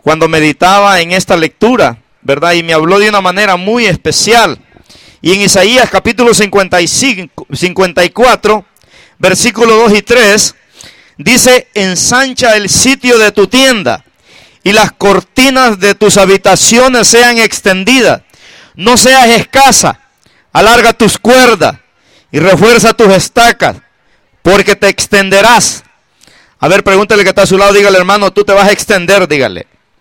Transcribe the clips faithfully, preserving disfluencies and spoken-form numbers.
cuando meditaba en esta lectura, ¿verdad? Y me habló de una manera muy especial. Y en Isaías capítulo cincuenta y cinco, cincuenta y cuatro, versículos dos y tres, dice: ensancha el sitio de tu tienda y las cortinas de tus habitaciones sean extendidas. No seas escasa, alarga tus cuerdas y refuerza tus estacas, porque te extenderás. A ver, pregúntale que está a su lado, dígale: hermano, tú te vas a extender, dígale.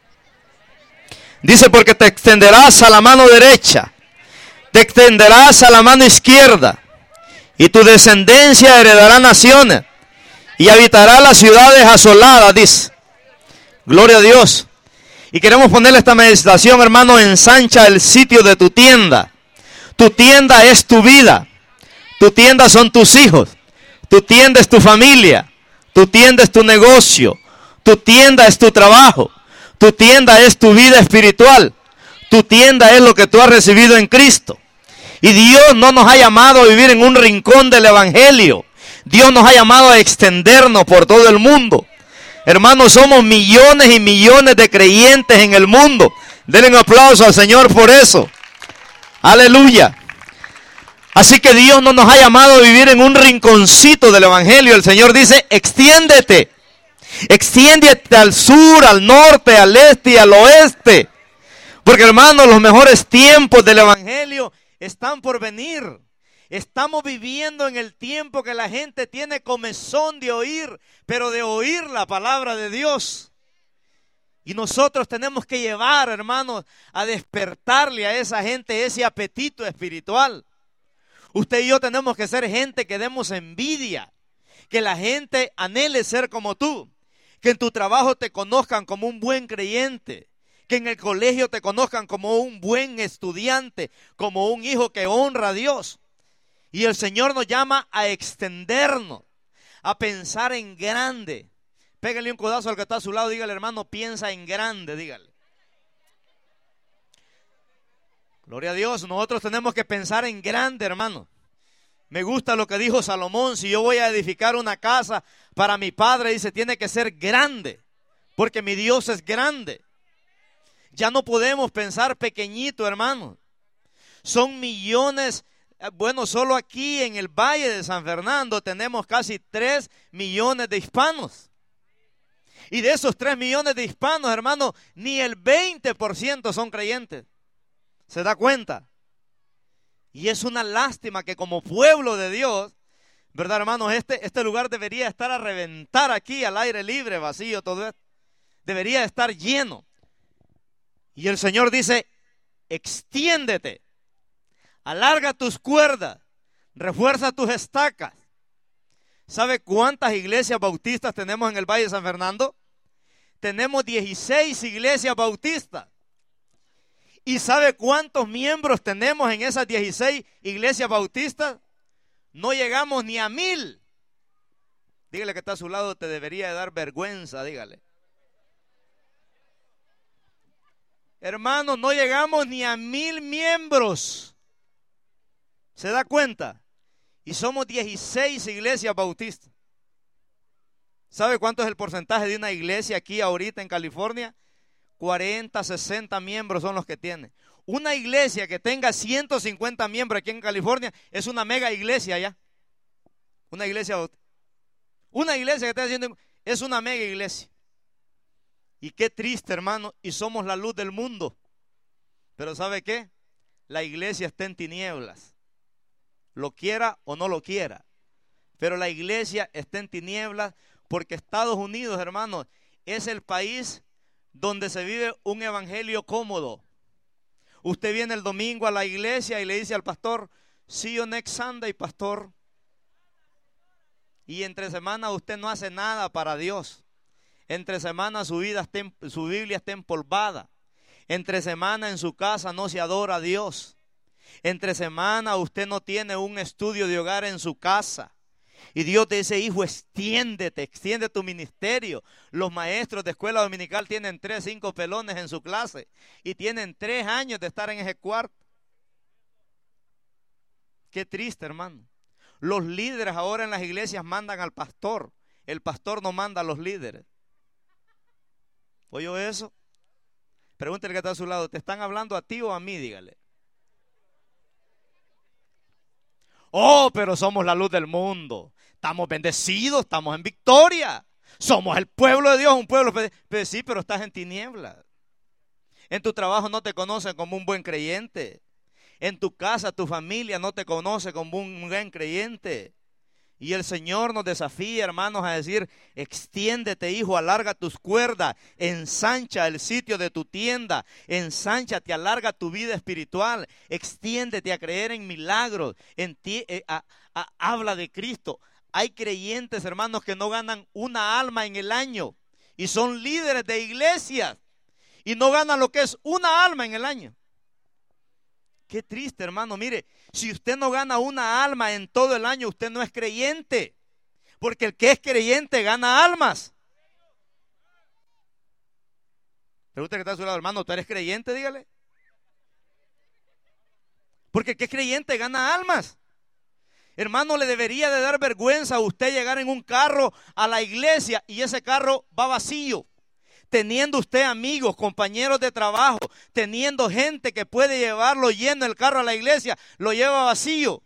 Dice: porque te extenderás a la mano derecha, te extenderás a la mano izquierda, y tu descendencia heredará naciones, y habitará las ciudades asoladas, dice. Gloria a Dios. Y queremos ponerle esta meditación, hermano: ensancha el sitio de tu tienda. Tu tienda es tu vida. Tu tienda son tus hijos. Tu tienda es tu familia. Tu tienda es tu negocio. Tu tienda es tu trabajo. Tu tienda es tu vida espiritual. Tu tienda es lo que tú has recibido en Cristo. Y Dios no nos ha llamado a vivir en un rincón del evangelio. Dios nos ha llamado a extendernos por todo el mundo. Hermanos, somos millones y millones de creyentes en el mundo. Denle un aplauso al Señor por eso. Aleluya. Así que Dios no nos ha llamado a vivir en un rinconcito del evangelio. El Señor dice: extiéndete. Extiéndete al sur, al norte, al este y al oeste. Porque, hermanos, los mejores tiempos del evangelio están por venir. Estamos viviendo en el tiempo que la gente tiene comezón de oír, pero de oír la palabra de Dios. Y nosotros tenemos que llevar, hermanos, a despertarle a esa gente ese apetito espiritual. Usted y yo tenemos que ser gente que demos envidia, que la gente anhele ser como tú, que en tu trabajo te conozcan como un buen creyente, que en el colegio te conozcan como un buen estudiante, como un hijo que honra a Dios. Y el Señor nos llama a extendernos, a pensar en grande. Pégale un codazo al que está a su lado, dígale: hermano, piensa en grande, dígale. Gloria a Dios, nosotros tenemos que pensar en grande, hermano. Me gusta lo que dijo Salomón: si yo voy a edificar una casa para mi padre, dice, tiene que ser grande, porque mi Dios es grande. Ya no podemos pensar pequeñito, hermano. Son millones. Bueno, solo aquí en el Valle de San Fernando tenemos casi tres millones de hispanos. Y de esos tres millones de hispanos, hermano, ni el veinte por ciento son creyentes. ¿Se da cuenta? Y es una lástima que como pueblo de Dios, ¿verdad, hermanos? Este, este lugar debería estar a reventar aquí, al aire libre, vacío, todo esto. Debería estar lleno. Y el Señor dice: extiéndete. Alarga tus cuerdas, refuerza tus estacas. ¿Sabe cuántas iglesias bautistas tenemos en el Valle de San Fernando? Tenemos dieciséis iglesias bautistas. ¿Y sabe cuántos miembros tenemos en esas dieciséis iglesias bautistas? No llegamos ni a mil. Dígale que está a su lado: te debería de dar vergüenza, dígale. Hermanos, no llegamos ni a mil miembros. ¿Se da cuenta? Y somos dieciséis iglesias bautistas. ¿Sabe cuánto es el porcentaje de una iglesia aquí ahorita en California? cuarenta, sesenta miembros son los que tiene. Una iglesia que tenga ciento cincuenta miembros aquí en California es una mega iglesia ya. Una iglesia bautista. Una iglesia que está haciendo es una mega iglesia. Y qué triste, hermano, y somos la luz del mundo. Pero ¿sabe qué? La iglesia está en tinieblas. Lo quiera o no lo quiera. Pero la iglesia está en tinieblas porque Estados Unidos, hermanos, es el país donde se vive un evangelio cómodo. Usted viene el domingo a la iglesia y le dice al pastor: see you next Sunday, pastor. Y entre semana usted no hace nada para Dios. Entre semana su vida está, su Biblia está empolvada. Entre semana en su casa no se adora a Dios. Entre semana usted no tiene un estudio de hogar en su casa. Y Dios te dice: hijo, extiéndete, extiende tu ministerio. Los maestros de escuela dominical tienen tres, cinco pelones en su clase. Y tienen tres años de estar en ese cuarto. Qué triste, hermano. Los líderes ahora en las iglesias mandan al pastor. El pastor no manda a los líderes. ¿Oyó eso? Pregúntele que está a su lado, ¿te están hablando a ti o a mí? Dígale. Oh, pero somos la luz del mundo. Estamos bendecidos, estamos en victoria. Somos el pueblo de Dios, un pueblo. Pero sí, pero estás en tinieblas. En tu trabajo no te conocen como un buen creyente. En tu casa, tu familia no te conoce como un buen creyente. Y el Señor nos desafía, hermanos, a decir, extiéndete, hijo, alarga tus cuerdas, ensancha el sitio de tu tienda, ensánchate, alarga tu vida espiritual, extiéndete a creer en milagros, en ti, eh, a, a, habla de Cristo. Hay creyentes, hermanos, que no ganan una alma en el año y son líderes de iglesias y no ganan lo que es una alma en el año. Qué triste, hermano. Mire, si usted no gana una alma en todo el año, usted no es creyente. Porque el que es creyente gana almas. Pregunta que está a su lado, hermano, ¿tú eres creyente? Dígale. Porque el que es creyente gana almas. Hermano, le debería de dar vergüenza a usted llegar en un carro a la iglesia y ese carro va vacío. Teniendo usted amigos, compañeros de trabajo, teniendo gente que puede llevarlo lleno el carro a la iglesia, lo lleva vacío.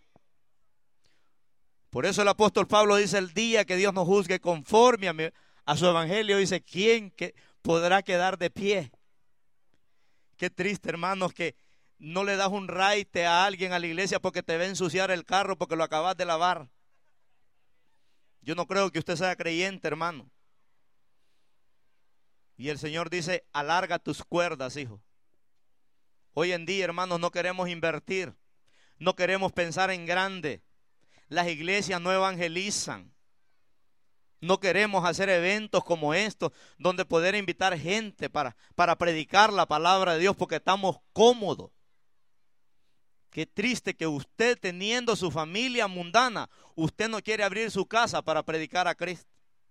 Por eso el apóstol Pablo dice, el día que Dios nos juzgue conforme a, mi, a su evangelio, dice, ¿quién que podrá quedar de pie? Qué triste, hermanos, que no le das un raite a alguien a la iglesia porque te va a ensuciar el carro porque lo acabas de lavar. Yo no creo que usted sea creyente, hermano. Y el Señor dice, alarga tus cuerdas, hijo. Hoy en día, hermanos, no queremos invertir. No queremos pensar en grande. Las iglesias no evangelizan. No queremos hacer eventos como estos, donde poder invitar gente para, para predicar la palabra de Dios, porque estamos cómodos. Qué triste que usted, teniendo su familia mundana, usted no quiere abrir su casa para predicar a Cristo.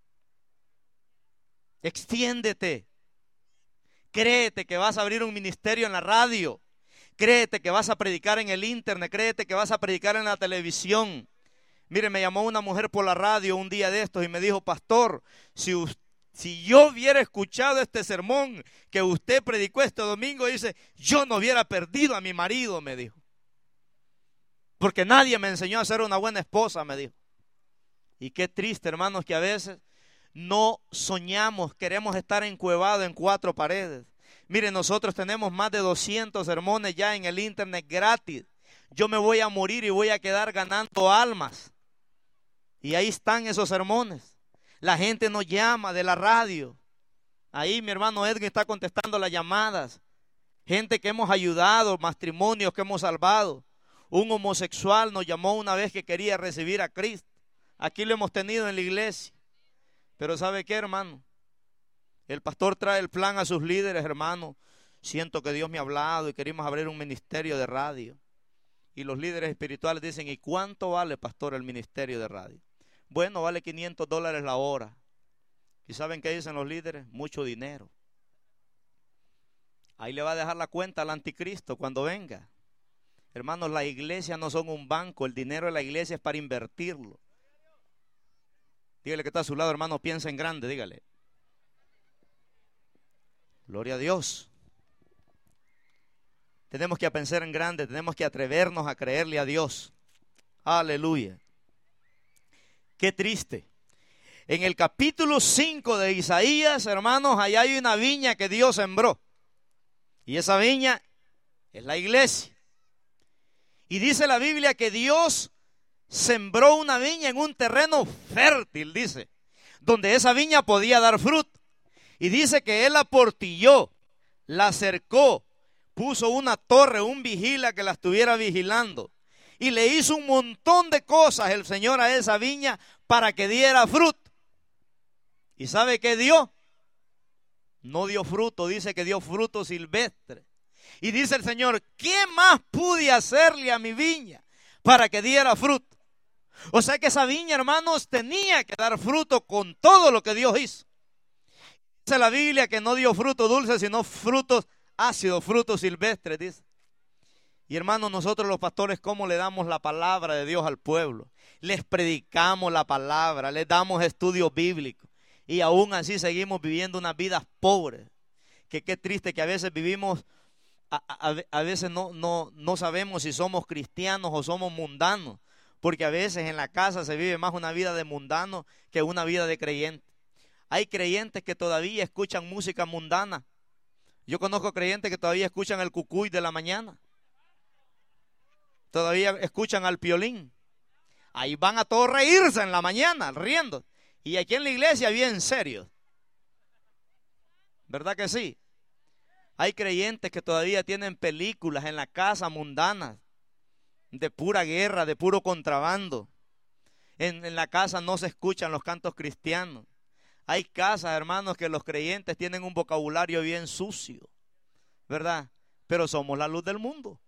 Extiéndete. Créete que vas a abrir un ministerio en la radio. Créete que vas a predicar en el internet. Créete que vas a predicar en la televisión. Mire, me llamó una mujer por la radio un día de estos y me dijo, pastor, si, si yo hubiera escuchado este sermón que usted predicó este domingo, dice, yo no hubiera perdido a mi marido, me dijo. Porque nadie me enseñó a ser una buena esposa, me dijo. Y qué triste, hermanos, que a veces no soñamos, queremos estar encuevados en cuatro paredes. Miren, nosotros tenemos más de doscientos sermones ya en el internet gratis. Yo me voy a morir y voy a quedar ganando almas. Y ahí están esos sermones. La gente nos llama de la radio. Ahí mi hermano Edwin está contestando las llamadas. Gente que hemos ayudado, matrimonios que hemos salvado. Un homosexual nos llamó una vez que quería recibir a Cristo. Aquí lo hemos tenido en la iglesia. Pero ¿sabe qué, hermano? El pastor trae el plan a sus líderes, hermano. Siento que Dios me ha hablado y queremos abrir un ministerio de radio. Y los líderes espirituales dicen, ¿y cuánto vale, pastor, el ministerio de radio? Bueno, vale quinientos dólares la hora. ¿Y saben qué dicen los líderes? Mucho dinero. Ahí le va a dejar la cuenta al anticristo cuando venga. Hermanos, las iglesias no son un banco. El dinero de la iglesia es para invertirlo. Dígale que está a su lado, hermano, piensa en grande, dígale. Gloria a Dios. Tenemos que pensar en grande, tenemos que atrevernos a creerle a Dios. Aleluya. Qué triste. En el capítulo cinco de Isaías, hermanos, allá hay una viña que Dios sembró. Y esa viña es la iglesia. Y dice la Biblia que Dios sembró una viña en un terreno fértil, dice, donde esa viña podía dar fruto. Y dice que Él la portilló, la cercó, puso una torre, un vigila que la estuviera vigilando. Y le hizo un montón de cosas el Señor a esa viña para que diera fruto. ¿Y sabe qué dio? No dio fruto, dice que dio fruto silvestre. Y dice el Señor, ¿qué más pude hacerle a mi viña para que diera fruto? O sea que esa viña, hermanos, tenía que dar fruto con todo lo que Dios hizo. Dice la Biblia que no dio fruto dulce, sino frutos ácidos, frutos silvestres, dice. Y hermanos, nosotros los pastores, ¿cómo le damos la palabra de Dios al pueblo? Les predicamos la palabra, les damos estudios bíblicos. Y aún así seguimos viviendo unas vidas pobres. que qué triste que a veces vivimos, a, a, a veces no, no, no sabemos si somos cristianos o somos mundanos, porque a veces en la casa se vive más una vida de mundano que una vida de creyente. Hay creyentes que todavía escuchan música mundana. Yo conozco creyentes que todavía escuchan el cucuy de la mañana. Todavía escuchan al piolín. Ahí van a todos reírse en la mañana, riendo. Y aquí en la iglesia bien serios. ¿Verdad que sí? Hay creyentes que todavía tienen películas en la casa mundanas, de pura guerra, de puro contrabando. En, en la casa no se escuchan los cantos cristianos. Hay casas, hermanos, que los creyentes tienen un vocabulario bien sucio, ¿verdad? Pero somos la luz del mundo.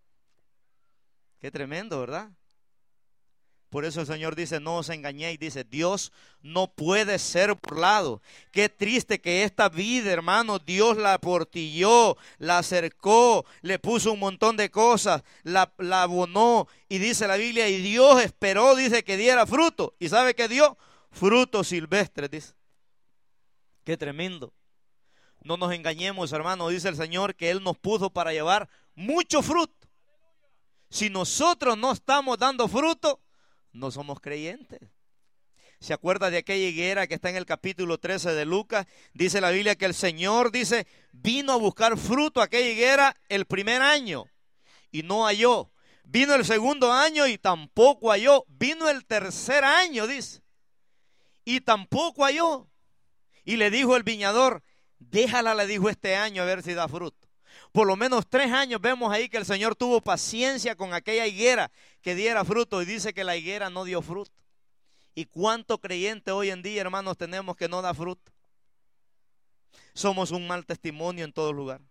Qué tremendo, ¿verdad? Por eso el Señor dice, no os engañéis, dice, Dios no puede ser burlado. Qué triste que esta vida, hermano, Dios la portilló, la acercó, le puso un montón de cosas, la, la abonó, y dice la Biblia, y Dios esperó, dice, que diera fruto. ¿Y sabe qué dio? Frutos silvestres, dice. Qué tremendo. No nos engañemos, hermano, dice el Señor, que Él nos puso para llevar mucho fruto. Si nosotros no estamos dando fruto, no somos creyentes. ¿Se acuerda de aquella higuera que está en el capítulo trece de Lucas? Dice la Biblia que el Señor, dice, vino a buscar fruto a aquella higuera el primer año y no halló. Vino el segundo año y tampoco halló. Vino el tercer año, dice, y tampoco halló. Y le dijo el viñador, déjala, le dijo, este año a ver si da fruto. Por lo menos tres años vemos ahí que el Señor tuvo paciencia con aquella higuera que diera fruto, y dice que la higuera no dio fruto. ¿Y cuánto creyente hoy en día, hermanos, tenemos que no da fruto? Somos un mal testimonio en todo lugar.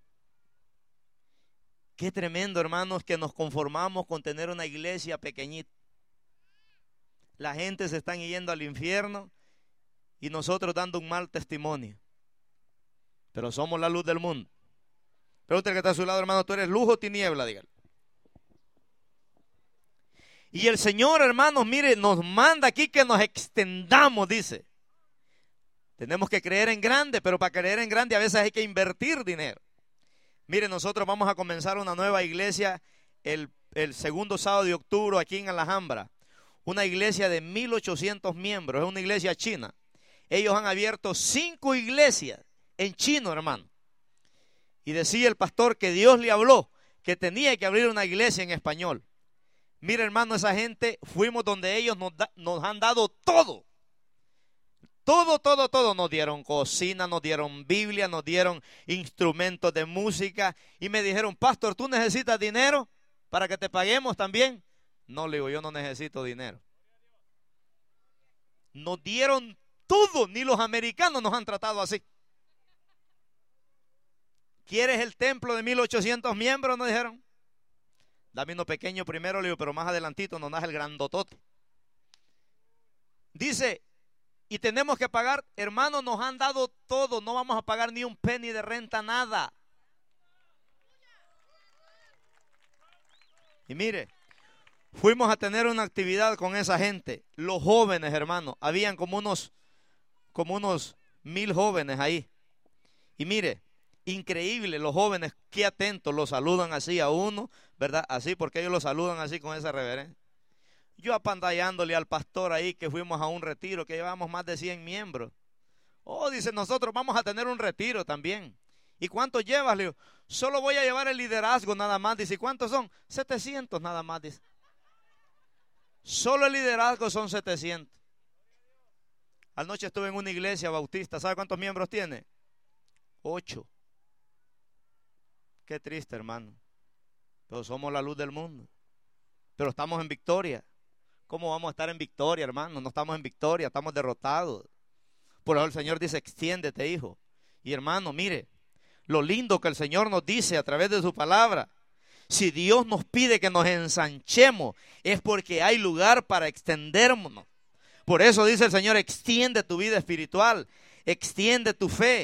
Qué tremendo, hermanos, que nos conformamos con tener una iglesia pequeñita. La gente se está yendo al infierno y nosotros dando un mal testimonio. Pero somos la luz del mundo. Pregúntale que está a su lado, hermano, ¿tú eres luz o tiniebla? Dígale. Y el Señor, hermanos, mire, nos manda aquí que nos extendamos, dice. Tenemos que creer en grande, pero para creer en grande a veces hay que invertir dinero. Mire, nosotros vamos a comenzar una nueva iglesia el, el segundo sábado de octubre aquí en Alhambra. Una iglesia de mil ochocientos miembros, es una iglesia china. Ellos han abierto cinco iglesias en chino, hermano. Y decía el pastor que Dios le habló que tenía que abrir una iglesia en español. Mira, hermano, esa gente, fuimos donde ellos nos, da, nos han dado todo. Todo, todo, todo. Nos dieron cocina, nos dieron Biblia, nos dieron instrumentos de música. Y me dijeron, pastor, ¿tú necesitas dinero para que te paguemos también? No, le digo, yo no necesito dinero. Nos dieron todo, ni los americanos nos han tratado así. ¿Quieres el templo de mil ochocientos miembros? Nos dijeron. Dame uno pequeño primero, le digo, pero más adelantito nos das el grandotote. Dice, y tenemos que pagar, hermanos, nos han dado todo, no vamos a pagar ni un penny de renta, nada. Y mire, fuimos a tener una actividad con esa gente, los jóvenes, hermanos, habían como unos, como unos mil jóvenes ahí. Y mire, increíble, los jóvenes, qué atentos, los saludan así a uno, ¿verdad? Así, porque ellos lo saludan así con esa reverencia. Yo apantallándole al pastor ahí que fuimos a un retiro, que llevamos más de cien miembros. Oh, dice, nosotros vamos a tener un retiro también. ¿Y cuánto llevas? Le digo, solo voy a llevar el liderazgo nada más. Dice, ¿y cuántos son? setecientos nada más, dice. Solo el liderazgo son setecientos. Anoche estuve en una iglesia bautista. ¿Sabe cuántos miembros tiene? Ocho. Qué triste, hermano. Pero somos la luz del mundo. Pero estamos en victoria. ¿Cómo vamos a estar en victoria, hermano? No estamos en victoria, estamos derrotados. Por eso el Señor dice, extiéndete, hijo. Y hermano, mire, lo lindo que el Señor nos dice a través de su palabra. Si Dios nos pide que nos ensanchemos, es porque hay lugar para extendernos. Por eso dice el Señor, extiende tu vida espiritual, extiende tu fe.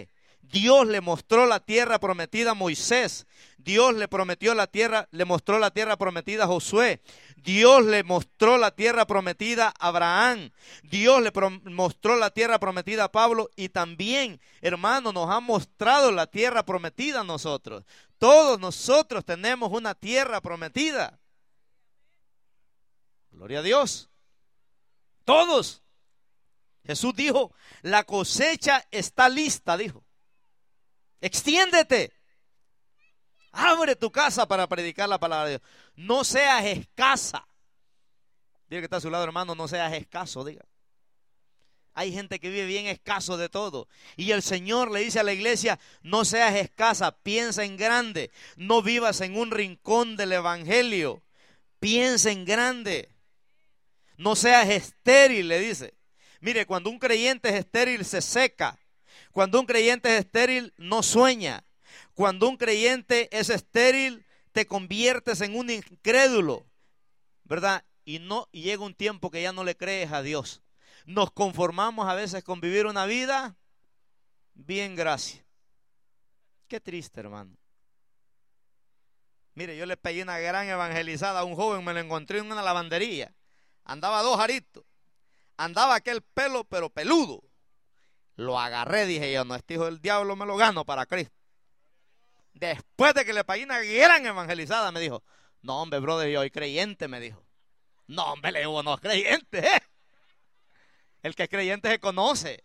Dios le mostró la tierra prometida a Moisés. Dios le prometió la tierra, le mostró la tierra prometida a Josué. Dios le mostró la tierra prometida a Abraham. Dios le mostró la tierra prometida a Pablo. Y también, hermano, nos ha mostrado la tierra prometida a nosotros. Todos nosotros tenemos una tierra prometida. Gloria a Dios. Todos. Jesús dijo, la cosecha está lista, dijo. Extiéndete. Abre tu casa para predicar la palabra de Dios. No seas escasa. Diga que está a su lado, hermano, no seas escaso, diga. Hay gente que vive bien escaso de todo. Y el Señor le dice a la iglesia, no seas escasa, piensa en grande. No vivas en un rincón del evangelio. Piensa en grande. No seas estéril, le dice. Mire, cuando un creyente es estéril, se seca. Cuando un creyente es estéril, no sueña. Cuando un creyente es estéril, te conviertes en un incrédulo, ¿verdad? Y no y llega un tiempo que ya no le crees a Dios. Nos conformamos a veces con vivir una vida bien, gracias. Qué triste, hermano. Mire, yo le pegué una gran evangelizada a un joven, me lo encontré en una lavandería. Andaba dos aritos. Andaba aquel pelo, pero peludo. Lo agarré, dije yo, no, este hijo del diablo me lo gano para Cristo. Después de que le pagué una gran evangelizada, me dijo, no, hombre, brother, yo soy creyente, me dijo. No, hombre, le digo, no es creyente, ¿eh? El que es creyente se conoce.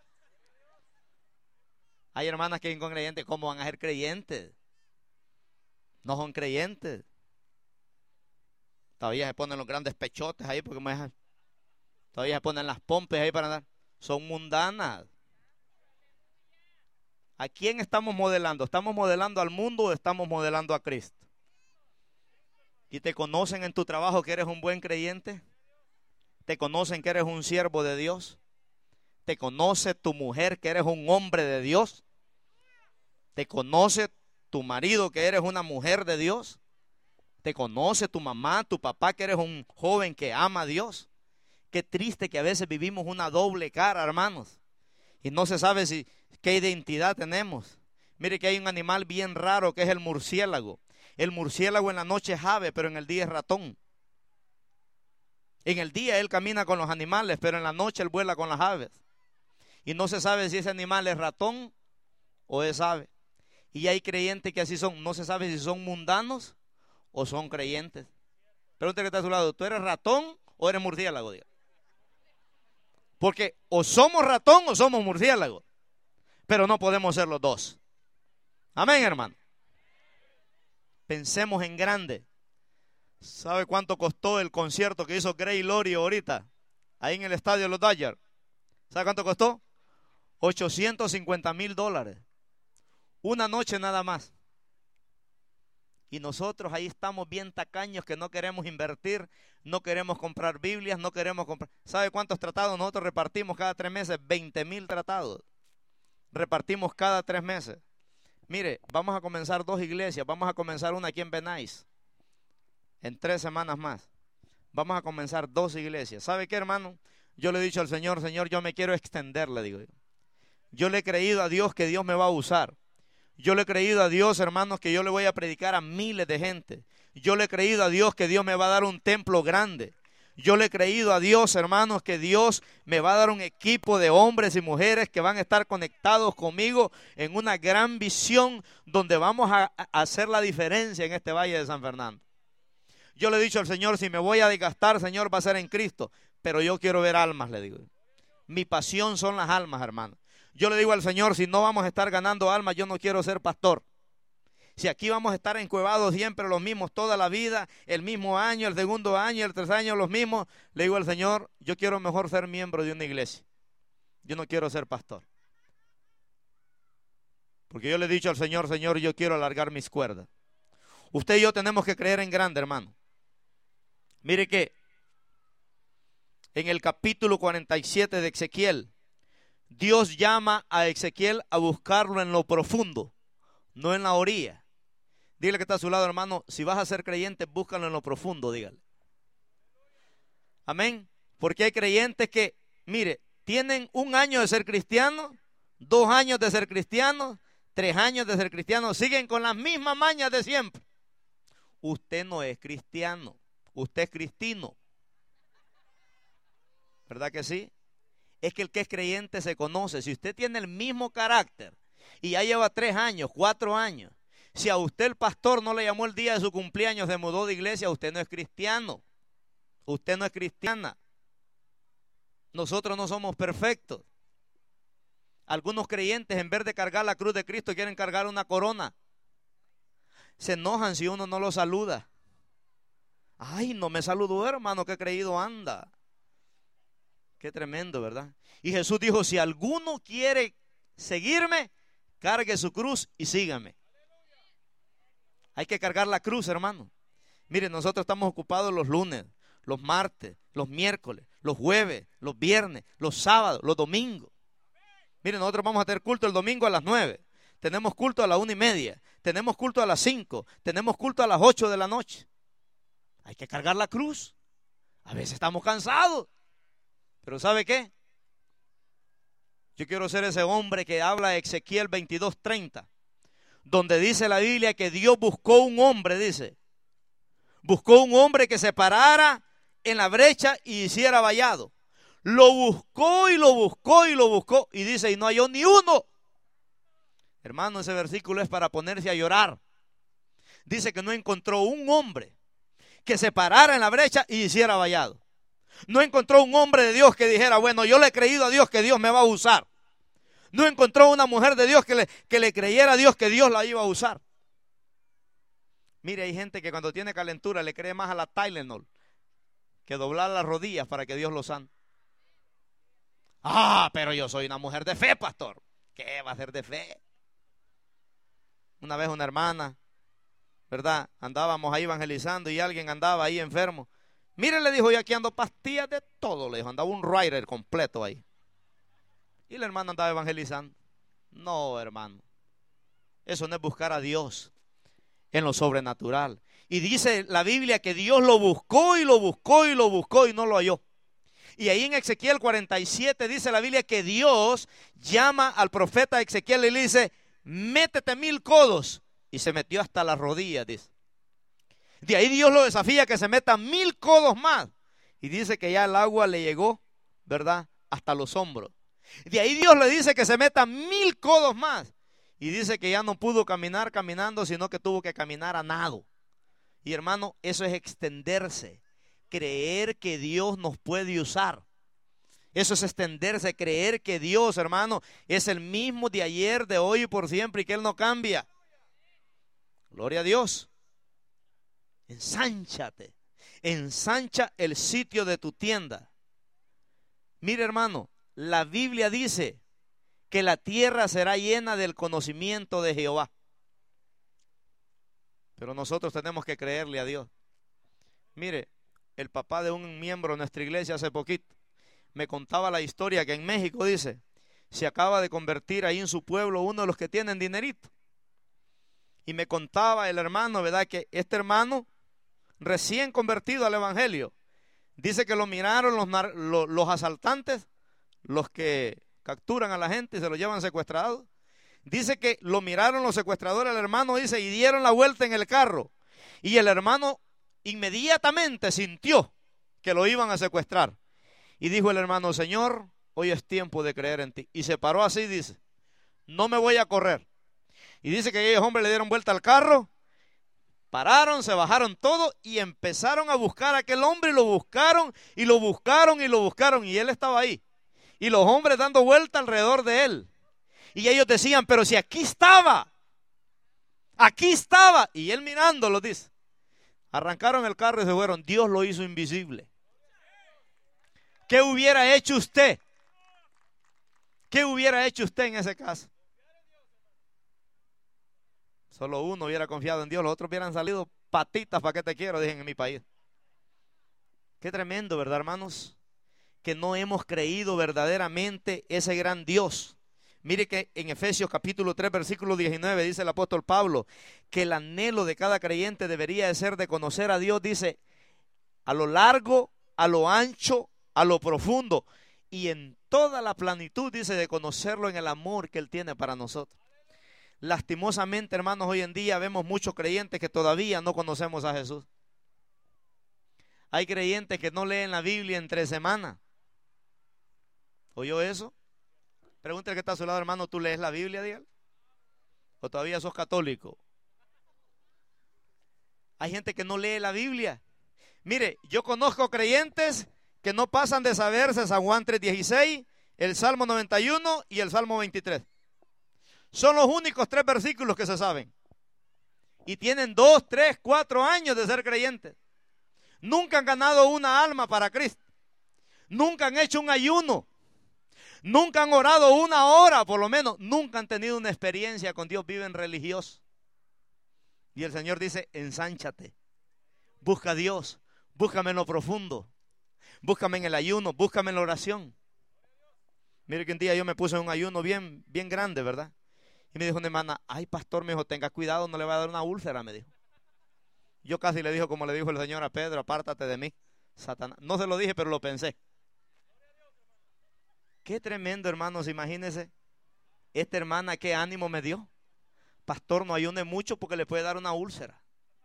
Hay hermanas que son creyentes, ¿cómo van a ser creyentes? No son creyentes. Todavía se ponen los grandes pechotes ahí, porque me dejan. Todavía se ponen las pompes ahí para andar. Son mundanas. ¿A quién estamos modelando? ¿Estamos modelando al mundo o estamos modelando a Cristo? ¿Y te conocen en tu trabajo que eres un buen creyente? ¿Te conocen que eres un siervo de Dios? ¿Te conoce tu mujer que eres un hombre de Dios? ¿Te conoce tu marido que eres una mujer de Dios? ¿Te conoce tu mamá, tu papá que eres un joven que ama a Dios? Qué triste que a veces vivimos una doble cara, hermanos. Y no se sabe si qué identidad tenemos. Mire que hay un animal bien raro que es el murciélago. El murciélago en la noche es ave, pero en el día es ratón. En el día él camina con los animales, pero en la noche él vuela con las aves. Y no se sabe si ese animal es ratón o es ave. Y hay creyentes que así son. No se sabe si son mundanos o son creyentes. Pregúntale que está a su lado, ¿tú eres ratón o eres murciélago? Diga. Porque o somos ratón o somos murciélago. Pero no podemos ser los dos. Amén, hermano. Pensemos en grande. ¿Sabe cuánto costó el concierto que hizo Grey Laurie ahorita? Ahí en el estadio de los Dodgers. ¿Sabe cuánto costó? ochocientos cincuenta mil dólares. Una noche nada más. Y nosotros ahí estamos bien tacaños que no queremos invertir, no queremos comprar Biblias, no queremos comprar. ¿Sabe cuántos tratados nosotros repartimos cada tres meses? veinte mil tratados. Repartimos cada tres meses. Mire, vamos a comenzar dos iglesias. Vamos a comenzar una aquí en Benais. En tres semanas más. Vamos a comenzar dos iglesias. ¿Sabe qué, hermano? Yo le he dicho al Señor, Señor, yo me quiero extender, le digo yo. Yo le he creído a Dios que Dios me va a usar. Yo le he creído a Dios, hermanos, que yo le voy a predicar a miles de gente. Yo le he creído a Dios que Dios me va a dar un templo grande. Yo le he creído a Dios, hermanos, que Dios me va a dar un equipo de hombres y mujeres que van a estar conectados conmigo en una gran visión donde vamos a, a hacer la diferencia en este Valle de San Fernando. Yo le he dicho al Señor, si me voy a desgastar, Señor, va a ser en Cristo. Pero yo quiero ver almas, le digo. Mi pasión son las almas, hermano. Yo le digo al Señor, si no vamos a estar ganando almas, yo no quiero ser pastor. Si aquí vamos a estar encuevados siempre los mismos toda la vida, el mismo año, el segundo año, el tercer año, los mismos, le digo al Señor, yo quiero mejor ser miembro de una iglesia. Yo no quiero ser pastor. Porque yo le he dicho al Señor, Señor, yo quiero alargar mis cuerdas. Usted y yo tenemos que creer en grande, hermano. Mire que en el capítulo cuarenta y siete de Ezequiel, Dios llama a Ezequiel a buscarlo en lo profundo, no en la orilla. Dígale que está a su lado, hermano, si vas a ser creyente, búscalo en lo profundo, dígale. Amén. Porque hay creyentes que, mire, tienen un año de ser cristianos, dos años de ser cristianos, tres años de ser cristiano, siguen con las mismas mañas de siempre. Usted no es cristiano, usted es cristino. ¿Verdad que sí? Es que el que es creyente se conoce. Si usted tiene el mismo carácter y ya lleva tres años, cuatro años, si a usted el pastor no le llamó el día de su cumpleaños, se mudó de iglesia, usted no es cristiano. Usted no es cristiana. Nosotros no somos perfectos. Algunos creyentes, en vez de cargar la cruz de Cristo, quieren cargar una corona. Se enojan si uno no lo saluda. Ay, no me saludó, hermano, qué creído anda. Qué tremendo, ¿verdad? Y Jesús dijo, si alguno quiere seguirme, cargue su cruz y sígame. Hay que cargar la cruz, hermano. Miren, nosotros estamos ocupados los lunes, los martes, los miércoles, los jueves, los viernes, los sábados, los domingos. Miren, nosotros vamos a tener culto el domingo a las nueve. Tenemos culto a la una y media. Tenemos culto a las cinco. Tenemos culto a las ocho de la noche. Hay que cargar la cruz. A veces estamos cansados. Pero ¿sabe qué? Yo quiero ser ese hombre que habla de Ezequiel veintidós treinta, donde dice la Biblia que Dios buscó un hombre, dice. Buscó un hombre que se parara en la brecha y hiciera vallado. Lo buscó y lo buscó y lo buscó. Y dice, y no halló ni uno. Hermano, ese versículo es para ponerse a llorar. Dice que no encontró un hombre que se parara en la brecha y hiciera vallado. No encontró un hombre de Dios que dijera, bueno, yo le he creído a Dios que Dios me va a usar. No encontró una mujer de Dios que le, que le creyera a Dios que Dios la iba a usar. Mire, hay gente que cuando tiene calentura le cree más a la Tylenol que doblar las rodillas para que Dios lo sane. Ah, pero yo soy una mujer de fe, pastor. ¿Qué va a ser de fe? Una vez una hermana, ¿verdad? Andábamos ahí evangelizando y alguien andaba ahí enfermo. Mire, le dijo, yo aquí ando pastillas de todo, le dijo, andaba un rider completo ahí. Y la hermana andaba evangelizando. No, hermano, eso no es buscar a Dios en lo sobrenatural. Y dice la Biblia que Dios lo buscó y lo buscó y lo buscó y no lo halló. Y ahí en Ezequiel cuarenta y siete dice la Biblia que Dios llama al profeta Ezequiel y le dice, métete mil codos. Y se metió hasta las rodillas, dice. De ahí Dios lo desafía que se meta mil codos más. Y dice que ya el agua le llegó, ¿verdad? Hasta los hombros. De ahí Dios le dice que se meta mil codos más. Y dice que ya no pudo caminar caminando, sino que tuvo que caminar a nado. Y hermano, eso es extenderse. Creer que Dios nos puede usar. Eso es extenderse, creer que Dios, hermano, es el mismo de ayer, de hoy y por siempre y que Él no cambia. Gloria a Dios. Ensánchate, ensancha el sitio de tu tienda. Mire, hermano, la Biblia dice que la tierra será llena del conocimiento de Jehová. Pero nosotros tenemos que creerle a Dios. Mire, el papá de un miembro de nuestra iglesia hace poquito me contaba la historia que en México, dice, se acaba de convertir ahí en su pueblo uno de los que tienen dinerito. Y me contaba el hermano, ¿verdad? Que este hermano, recién convertido al evangelio, dice que lo miraron los, los, los asaltantes, los que capturan a la gente y se lo llevan secuestrado. Dice que lo miraron los secuestradores al hermano, dice, y dieron la vuelta en el carro. Y el hermano inmediatamente sintió que lo iban a secuestrar. Y dijo el hermano, Señor, hoy es tiempo de creer en ti. Y se paró así, dice, no me voy a correr. Y dice que ellos hombres le dieron vuelta al carro, pararon, se bajaron todo y empezaron a buscar a aquel hombre y lo buscaron y lo buscaron y lo buscaron y él estaba ahí. Y los hombres dando vuelta alrededor de él. Y ellos decían, pero si aquí estaba, aquí estaba. Y él mirándolo, dice, arrancaron el carro y se fueron. Dios lo hizo invisible. ¿Qué hubiera hecho usted? ¿Qué hubiera hecho usted en ese caso? Solo uno hubiera confiado en Dios, los otros hubieran salido patitas, ¿para qué te quiero? Dicen en mi país. Qué tremendo, ¿verdad, hermanos? Que no hemos creído verdaderamente ese gran Dios. Mire que en Efesios capítulo tres, versículo diecinueve, dice el apóstol Pablo, que el anhelo de cada creyente debería de ser de conocer a Dios, dice, a lo largo, a lo ancho, a lo profundo, y en toda la plenitud, dice, de conocerlo en el amor que Él tiene para nosotros. Lastimosamente, hermanos, hoy en día vemos muchos creyentes que todavía no conocemos a Jesús. Hay creyentes que no leen la Biblia entre semanas. ¿Oyó eso? Pregúntale que está a su lado, hermano, ¿tú lees la Biblia, dígale? ¿O todavía sos católico? Hay gente que no lee la Biblia. Mire, yo conozco creyentes que no pasan de saberse San Juan tres dieciséis, el Salmo noventa y uno y el Salmo veintitrés. Son los únicos tres versículos que se saben. Y tienen dos, tres, cuatro años de ser creyentes. Nunca han ganado una alma para Cristo. Nunca han hecho un ayuno. Nunca han orado una hora, por lo menos. Nunca han tenido una experiencia con Dios. Viven religiosos. Y el Señor dice, ensánchate. Busca a Dios. Búscame en lo profundo. Búscame en el ayuno. Búscame en la oración. Mire que un día yo me puse en un ayuno bien, bien grande, ¿verdad? Y me dijo una hermana, ay pastor, me dijo, tenga cuidado, no le va a dar una úlcera, me dijo. Yo casi le dijo como le dijo el Señor a Pedro, apártate de mí, Satanás. No se lo dije, pero lo pensé. Qué tremendo, hermanos, imagínense. Esta hermana, qué ánimo me dio. Pastor, no ayune mucho porque le puede dar una úlcera.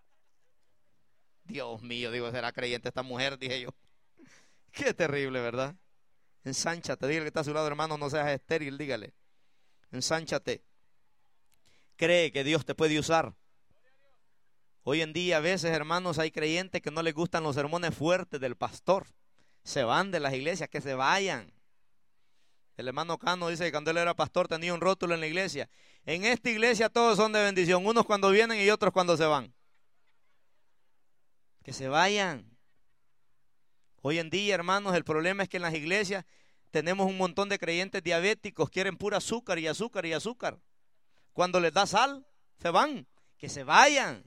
Dios mío, digo, será creyente esta mujer, dije yo. Qué terrible, ¿verdad? Ensánchate, dígale que está a su lado, hermano, no seas estéril, dígale. Ensánchate. Cree que Dios te puede usar. Hoy en día a veces, hermanos, hay creyentes que no les gustan los sermones fuertes del pastor. Se van de las iglesias, que se vayan. El hermano Cano dice que cuando él era pastor tenía un rótulo en la iglesia. En esta iglesia todos son de bendición, unos cuando vienen y otros cuando se van. Que se vayan. Hoy en día, hermanos, el problema es que en las iglesias tenemos un montón de creyentes diabéticos, quieren pura azúcar y azúcar y azúcar. Cuando les da sal, se van. Que se vayan.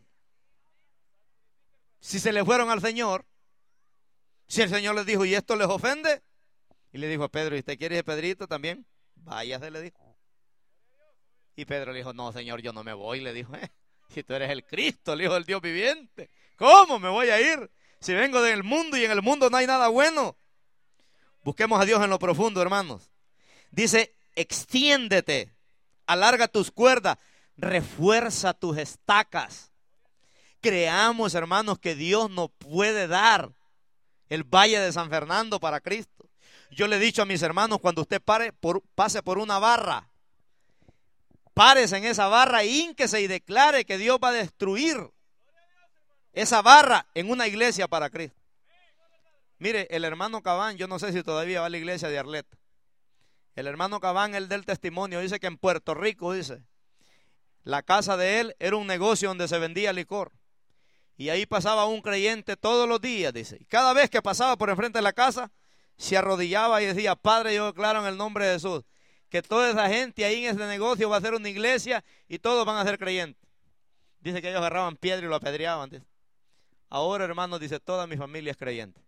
Si se le fueron al Señor, si el Señor les dijo, ¿y esto les ofende? Y le dijo a Pedro, ¿y usted quiere ir, Pedrito, también? Váyase, le dijo. Y Pedro le dijo, no, Señor, yo no me voy, le dijo. Eh, si tú eres el Cristo, el Hijo del Dios viviente, ¿cómo me voy a ir? Si vengo del mundo y en el mundo no hay nada bueno. Busquemos a Dios en lo profundo, hermanos. Dice, extiéndete, alarga tus cuerdas, refuerza tus estacas. Creamos, hermanos, que Dios nos puede dar el Valle de San Fernando para Cristo. Yo le he dicho a mis hermanos, cuando usted pare por, pase por una barra, párese en esa barra, hínquese y declare que Dios va a destruir esa barra en una iglesia para Cristo. Mire, el hermano Cabán, yo no sé si todavía va a la iglesia de Arleta. El hermano Cabán, él del testimonio, dice que en Puerto Rico, dice, la casa de él era un negocio donde se vendía licor. Y ahí pasaba un creyente todos los días, dice. Y cada vez que pasaba por enfrente de la casa, se arrodillaba y decía, Padre, yo declaro en el nombre de Jesús, que toda esa gente ahí en ese negocio va a ser una iglesia y todos van a ser creyentes. Dice que ellos agarraban piedra y lo apedreaban, dice. Ahora, hermanos, dice, toda mi familia es creyente.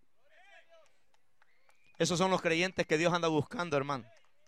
Esos son los creyentes que Dios anda buscando, hermano.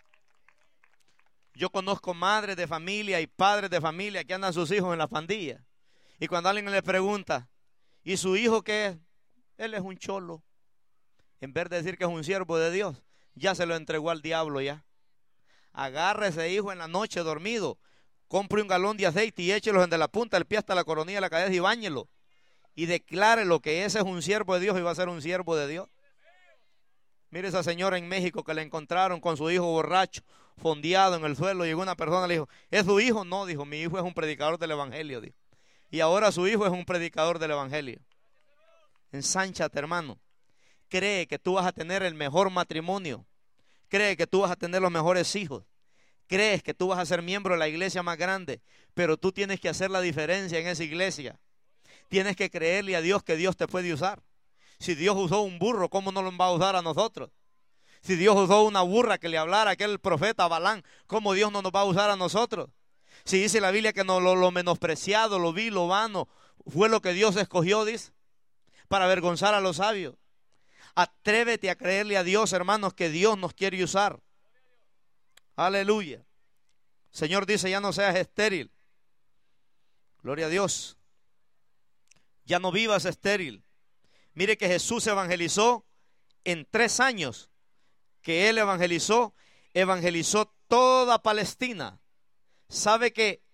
Yo conozco madres de familia y padres de familia que andan sus hijos en la pandilla. Y cuando alguien les pregunta, ¿y su hijo qué es? Él es un cholo. En vez de decir que es un siervo de Dios, ya se lo entregó al diablo ya. Agarre ese hijo en la noche dormido, compre un galón de aceite y échelo desde la punta del pie hasta la coronilla de la cabeza y báñelo. Y declare lo que ese es un siervo de Dios y va a ser un siervo de Dios. Mire esa señora en México que la encontraron con su hijo borracho, fondeado en el suelo. Llegó una persona y le dijo, ¿es su hijo? No, dijo, mi hijo es un predicador del evangelio, dijo. Y ahora su hijo es un predicador del evangelio. Ensánchate, hermano. Cree que tú vas a tener el mejor matrimonio. Cree que tú vas a tener los mejores hijos. Crees que tú vas a ser miembro de la iglesia más grande. Pero tú tienes que hacer la diferencia en esa iglesia. Tienes que creerle a Dios que Dios te puede usar. Si Dios usó un burro, ¿cómo no lo va a usar a nosotros? Si Dios usó una burra que le hablara a aquel profeta Balán, ¿cómo Dios no nos va a usar a nosotros? Si dice la Biblia que no, lo, lo menospreciado, lo vil, lo vano, fue lo que Dios escogió, dice, para avergonzar a los sabios. Atrévete a creerle a Dios, hermanos, que Dios nos quiere usar. Aleluya. Señor dice, ya no seas estéril. Gloria a Dios. Ya no vivas estéril. Mire que Jesús evangelizó en tres años que Él evangelizó, evangelizó toda Palestina. ¿Sabe que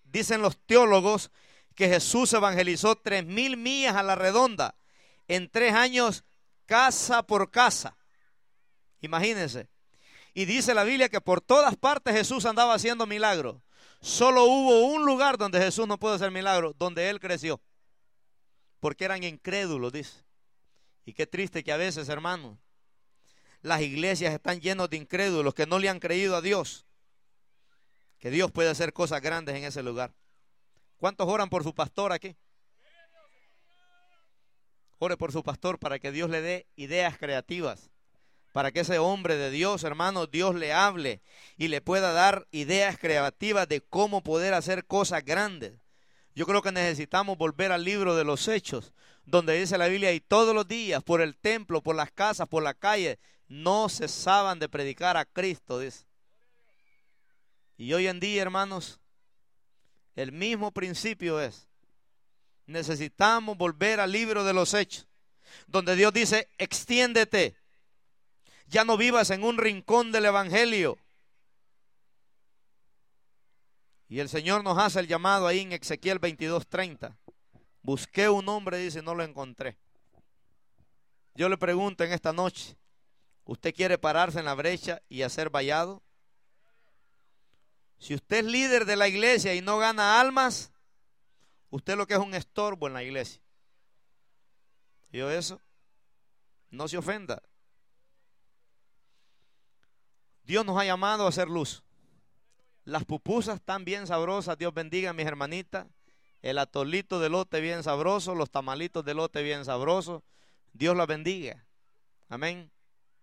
Dicen los teólogos que Jesús evangelizó tres mil millas a la redonda en tres años, casa por casa. Imagínense. Y dice la Biblia que por todas partes Jesús andaba haciendo milagros. Solo hubo un lugar donde Jesús no pudo hacer milagros, donde él creció. Porque eran incrédulos, dice. Y qué triste que a veces, hermanos, las iglesias están llenas de incrédulos que no le han creído a Dios. Que Dios puede hacer cosas grandes en ese lugar. ¿Cuántos oran por su pastor aquí? Ore por su pastor para que Dios le dé ideas creativas. Para que ese hombre de Dios, hermano, Dios le hable y le pueda dar ideas creativas de cómo poder hacer cosas grandes. Yo creo que necesitamos volver al libro de los Hechos, donde dice la Biblia, y todos los días por el templo, por las casas, por la calle, no cesaban de predicar a Cristo, dice. Y hoy en día, hermanos, el mismo principio es, necesitamos volver al libro de los Hechos, donde Dios dice, extiéndete. Ya no vivas en un rincón del evangelio. Y el Señor nos hace el llamado ahí en Ezequiel veintidós treinta. Busqué un hombre, dice, y no lo encontré. Yo le pregunto en esta noche, ¿usted quiere pararse en la brecha y hacer vallado? Si usted es líder de la iglesia y no gana almas, usted lo que es un estorbo en la iglesia. ¿Oyó eso? No se ofenda. Dios nos ha llamado a hacer luz. Las pupusas están bien sabrosas, Dios bendiga a mis hermanitas. El atolito de elote bien sabroso, los tamalitos de elote bien sabrosos. Dios las bendiga. Amén.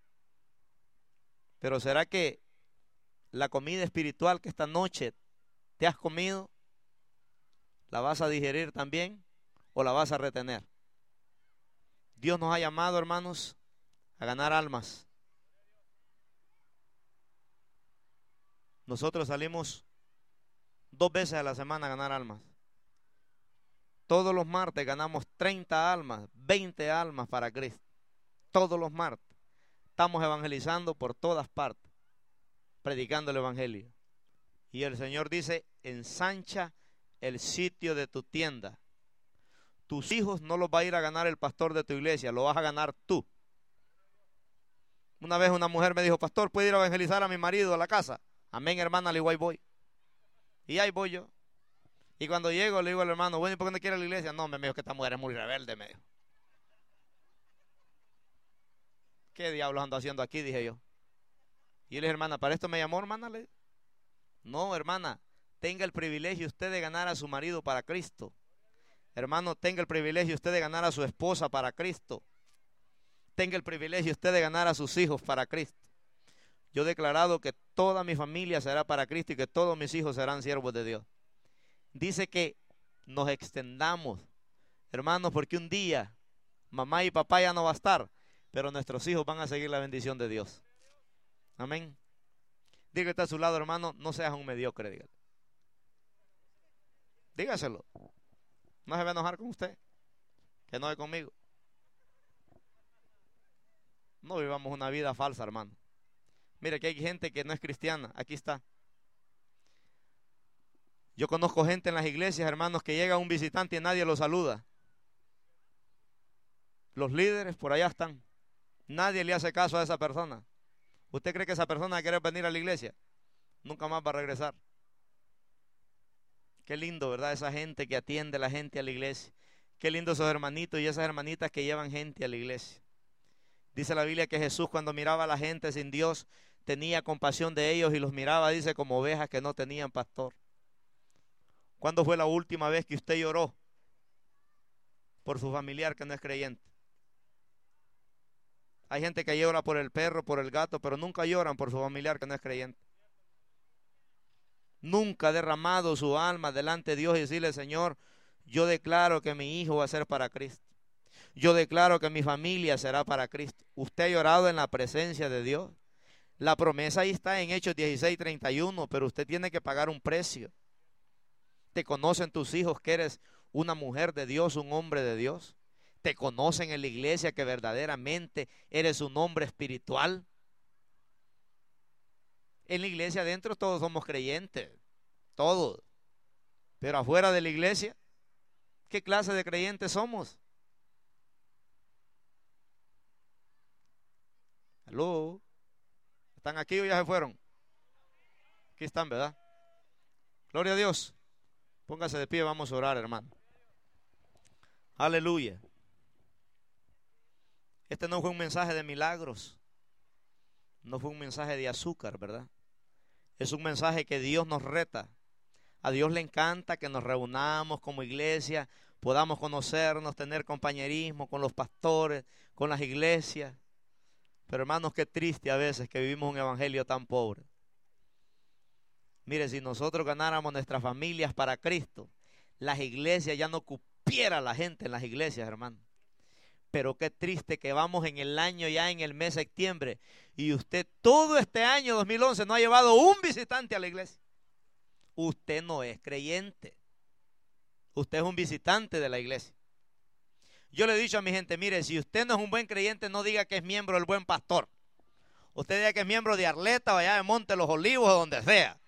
Pero ¿será que la comida espiritual que esta noche te has comido, la vas a digerir también o la vas a retener? Dios nos ha llamado, hermanos, a ganar almas. Nosotros salimos dos veces a la semana a ganar almas. Todos los martes ganamos treinta almas, veinte almas para Cristo. Todos los martes. Estamos evangelizando por todas partes, predicando el evangelio. Y el Señor dice, ensancha el sitio de tu tienda. Tus hijos no los va a ir a ganar el pastor de tu iglesia, lo vas a ganar tú. Una vez una mujer me dijo, pastor, ¿puedo ir a evangelizar a mi marido a la casa? Amén, hermana, le digo, ahí voy. Y ahí voy yo. Y cuando llego, le digo al hermano, bueno, ¿y por qué no quiere la iglesia? No, me dijo que esta mujer es muy rebelde, me dijo. ¿Qué diablos ando haciendo aquí? Dije yo. Y yo le dije, hermana, ¿para esto me llamó, hermana? Le dije, no, hermana, tenga el privilegio usted de ganar a su marido para Cristo. Hermano, tenga el privilegio usted de ganar a su esposa para Cristo. Tenga el privilegio usted de ganar a sus hijos para Cristo. Yo he declarado que toda mi familia será para Cristo y que todos mis hijos serán siervos de Dios. Dice que nos extendamos, hermanos, porque un día mamá y papá ya no va a estar, pero nuestros hijos van a seguir la bendición de Dios. Amén. Diga que está a su lado, hermano, no seas un mediocre, dígale. Dígaselo. No se va a enojar con usted, que no es conmigo. No vivamos una vida falsa, hermano. Mire que hay gente que no es cristiana, aquí está. Yo conozco gente en las iglesias, hermanos, que llega un visitante y nadie lo saluda. Los líderes por allá están. Nadie le hace caso a esa persona. ¿Usted cree que esa persona quiere venir a la iglesia? Nunca más va a regresar. Qué lindo, ¿verdad? Esa gente que atiende a la gente a la iglesia. Qué lindo esos hermanitos y esas hermanitas que llevan gente a la iglesia. Dice la Biblia que Jesús, cuando miraba a la gente sin Dios, tenía compasión de ellos y los miraba, dice, como ovejas que no tenían pastor. ¿Cuándo fue la última vez que usted lloró por su familiar que no es creyente? Hay gente que llora por el perro, por el gato, pero nunca lloran por su familiar que no es creyente. Nunca ha derramado su alma delante de Dios y decirle, Señor, yo declaro que mi hijo va a ser para Cristo. Yo declaro que mi familia será para Cristo. ¿Usted ha llorado en la presencia de Dios? La promesa ahí está en Hechos dieciséis treinta y uno, pero usted tiene que pagar un precio. ¿Te conocen tus hijos que eres una mujer de Dios, un hombre de Dios? ¿Te conocen en la iglesia que verdaderamente eres un hombre espiritual? En la iglesia adentro todos somos creyentes, todos. Pero afuera de la iglesia, ¿qué clase de creyentes somos? ¿Aló? ¿Están aquí o ya se fueron? Aquí están, ¿verdad? Gloria a Dios. Póngase de pie, vamos a orar, hermano. Aleluya. Este no fue un mensaje de milagros. No fue un mensaje de azúcar, ¿verdad? Es un mensaje que Dios nos reta. A Dios le encanta que nos reunamos como iglesia, podamos conocernos, tener compañerismo con los pastores, con las iglesias. Pero hermanos, qué triste a veces que vivimos un evangelio tan pobre. Mire, si nosotros ganáramos nuestras familias para Cristo, las iglesias ya no cupiera la gente en las iglesias, hermano. Pero qué triste que vamos en el año ya en el mes de septiembre y usted todo este año dos mil once no ha llevado un visitante a la iglesia. Usted no es creyente. Usted es un visitante de la iglesia. Yo le he dicho a mi gente, mire, si usted no es un buen creyente, no diga que es miembro del Buen Pastor. Usted diga que es miembro de Arleta o allá de Monte Los Olivos o donde sea.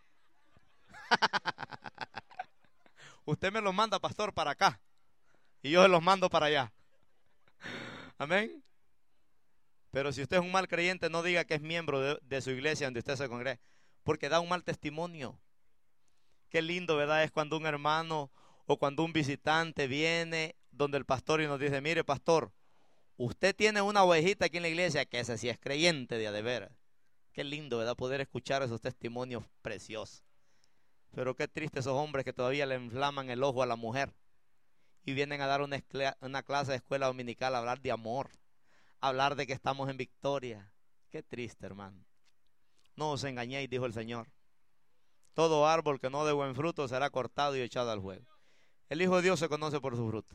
Usted me los manda, pastor, para acá y yo se los mando para allá. Amén. Pero si usted es un mal creyente, no diga que es miembro de, de su iglesia donde usted se congrega, porque da un mal testimonio. Qué lindo, ¿verdad? Es cuando un hermano o cuando un visitante viene donde el pastor y nos dice, mire, pastor, usted tiene una ovejita aquí en la iglesia que ese sí es creyente de a de veras. Qué lindo, ¿verdad? Poder escuchar esos testimonios preciosos. Pero qué triste esos hombres que todavía le inflaman el ojo a la mujer y vienen a dar una, una clase de escuela dominical a hablar de amor, a hablar de que estamos en victoria. Qué triste, hermano. No os engañéis, dijo el Señor. Todo árbol que no dé buen fruto será cortado y echado al fuego. El Hijo de Dios se conoce por su fruto.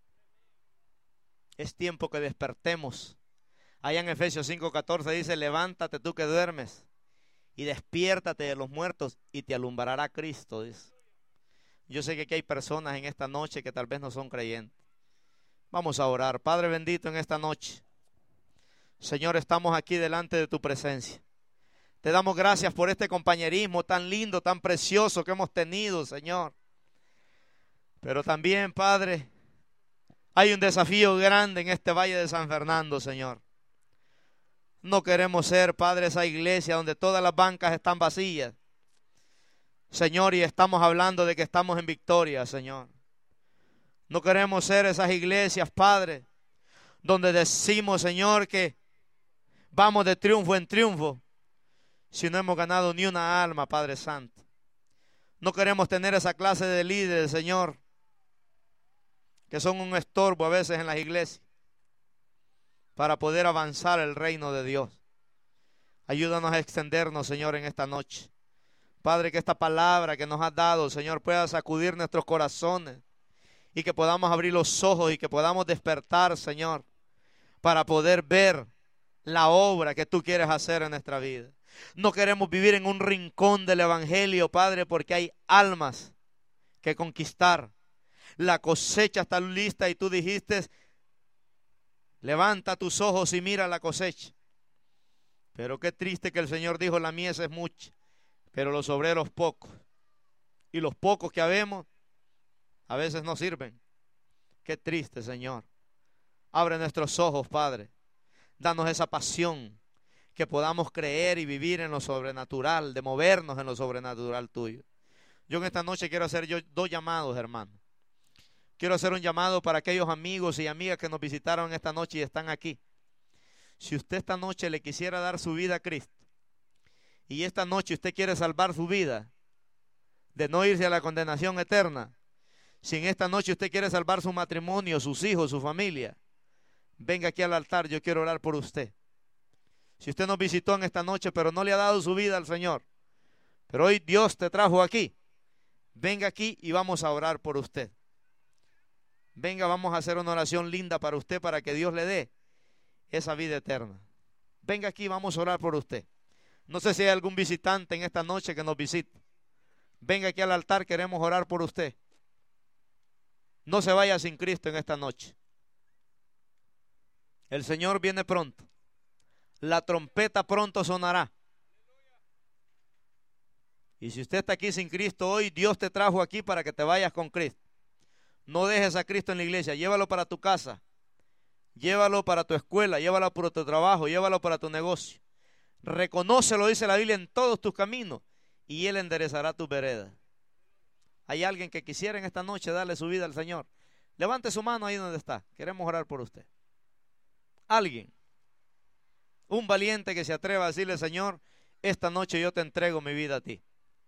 Es tiempo que despertemos. Allá en Efesios cinco catorce dice, levántate tú que duermes y despiértate de los muertos y te alumbrará Cristo, dice. Yo sé que aquí hay personas en esta noche que tal vez no son creyentes. Vamos a orar. Padre bendito, en esta noche, Señor, estamos aquí delante de tu presencia. Te damos gracias por este compañerismo tan lindo, tan precioso que hemos tenido, Señor. Pero también, Padre, hay un desafío grande en este Valle de San Fernando, Señor. No queremos ser, Padre, esa iglesia donde todas las bancas están vacías. Señor, y estamos hablando de que estamos en victoria, Señor. No queremos ser esas iglesias, Padre, donde decimos, Señor, que vamos de triunfo en triunfo, si no hemos ganado ni una alma, Padre Santo. No queremos tener esa clase de líderes, Señor, que son un estorbo a veces en las iglesias, para poder avanzar el reino de Dios. Ayúdanos a extendernos, Señor, en esta noche. Padre, que esta palabra que nos has dado, Señor, pueda sacudir nuestros corazones y que podamos abrir los ojos y que podamos despertar, Señor, para poder ver la obra que tú quieres hacer en nuestra vida. No queremos vivir en un rincón del evangelio, Padre, porque hay almas que conquistar. La cosecha está lista y tú dijiste, levanta tus ojos y mira la cosecha. Pero qué triste que el Señor dijo, la mies es mucha, pero los obreros pocos. Y los pocos que habemos, a veces no sirven. Qué triste, Señor. Abre nuestros ojos, Padre. Danos esa pasión, que podamos creer y vivir en lo sobrenatural, de movernos en lo sobrenatural tuyo. Yo en esta noche quiero hacer yo dos llamados, hermano. Quiero hacer un llamado para aquellos amigos y amigas que nos visitaron esta noche y están aquí. Si usted esta noche le quisiera dar su vida a Cristo, y esta noche usted quiere salvar su vida, de no irse a la condenación eterna, si en esta noche usted quiere salvar su matrimonio, sus hijos, su familia, venga aquí al altar, yo quiero orar por usted. Si usted nos visitó en esta noche, pero no le ha dado su vida al Señor, pero hoy Dios te trajo aquí, venga aquí y vamos a orar por usted. Venga, vamos a hacer una oración linda para usted, para que Dios le dé esa vida eterna. Venga aquí, vamos a orar por usted. No sé si hay algún visitante en esta noche que nos visite. Venga aquí al altar, queremos orar por usted. No se vaya sin Cristo en esta noche. El Señor viene pronto. La trompeta pronto sonará. Y si usted está aquí sin Cristo hoy, Dios te trajo aquí para que te vayas con Cristo. No dejes a Cristo en la iglesia, llévalo para tu casa, llévalo para tu escuela, llévalo para tu trabajo, llévalo para tu negocio. Reconócelo, dice la Biblia, en todos tus caminos y Él enderezará tus veredas. Hay alguien que quisiera en esta noche darle su vida al Señor. Levante su mano ahí donde está. Queremos orar por usted. Alguien, un valiente que se atreva a decirle: Señor, esta noche yo te entrego mi vida a ti.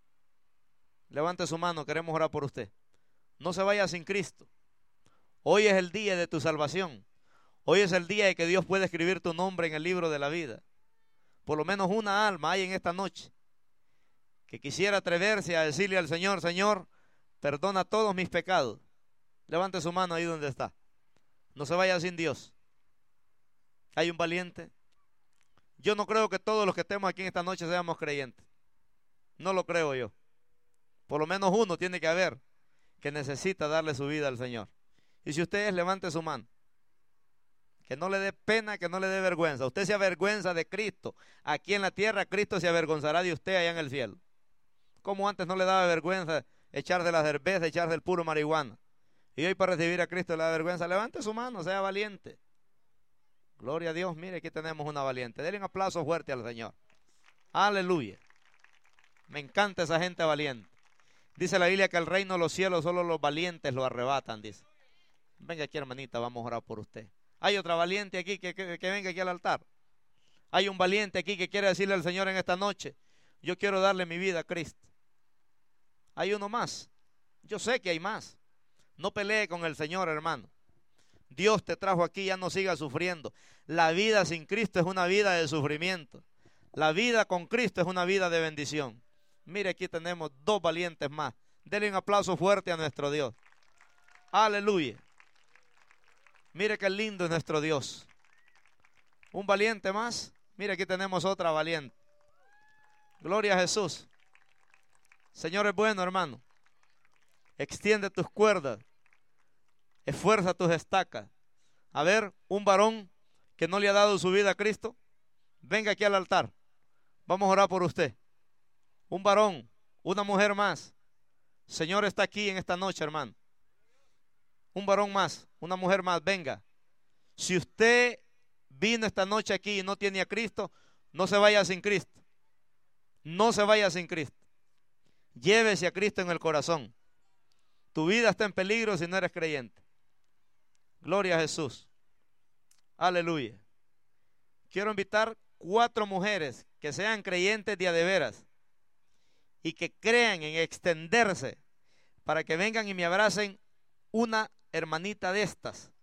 Levante su mano, queremos orar por usted. No se vaya sin Cristo. Hoy es el día de tu salvación. Hoy es el día de que Dios puede escribir tu nombre en el libro de la vida. Por lo menos una alma hay en esta noche que quisiera atreverse a decirle al Señor: Señor, perdona todos mis pecados. Levante su mano ahí donde está. No se vaya sin Dios. Hay un valiente. Yo no creo que todos los que estemos aquí en esta noche seamos creyentes. No lo creo yo. Por lo menos uno tiene que haber que necesita darle su vida al Señor. Y si usted es, levante su mano. Que no le dé pena, que no le dé vergüenza. Usted se avergüenza de Cristo aquí en la tierra, Cristo se avergonzará de usted allá en el cielo. Como antes no le daba vergüenza echar de la cerveza, echar del puro marihuana. Y hoy para recibir a Cristo le da vergüenza. Levante su mano, sea valiente. Gloria a Dios, mire, aquí tenemos una valiente. Denle un aplauso fuerte al Señor. Aleluya. Me encanta esa gente valiente. Dice la Biblia que el reino de los cielos solo los valientes lo arrebatan, dice. Venga aquí, hermanita, vamos a orar por usted. Hay otra valiente aquí que, que, que venga aquí al altar. Hay un valiente aquí que quiere decirle al Señor en esta noche: yo quiero darle mi vida a Cristo. Hay uno más. Yo sé que hay más. No pelee con el Señor, hermano. Dios te trajo aquí, ya no sigas sufriendo. La vida sin Cristo es una vida de sufrimiento. La vida con Cristo es una vida de bendición. Mire, aquí tenemos dos valientes más. Denle un aplauso fuerte a nuestro Dios. Aleluya. Mire qué lindo es nuestro Dios. Un valiente más. Mire, aquí tenemos otra valiente. Gloria a Jesús. Señor es bueno, hermano. Extiende tus cuerdas. Esfuerza tus estacas. A ver, un varón que no le ha dado su vida a Cristo, venga aquí al altar. Vamos a orar por usted. Un varón, una mujer más. Señor está aquí en esta noche, hermano. Un varón más, una mujer más, venga. Si usted vino esta noche aquí y no tiene a Cristo, no se vaya sin Cristo. No se vaya sin Cristo. Llévese a Cristo en el corazón. Tu vida está en peligro si no eres creyente. Gloria a Jesús. Aleluya. Quiero invitar cuatro mujeres que sean creyentes de a de veras y que crean en extenderse para que vengan y me abracen una hermanita de estas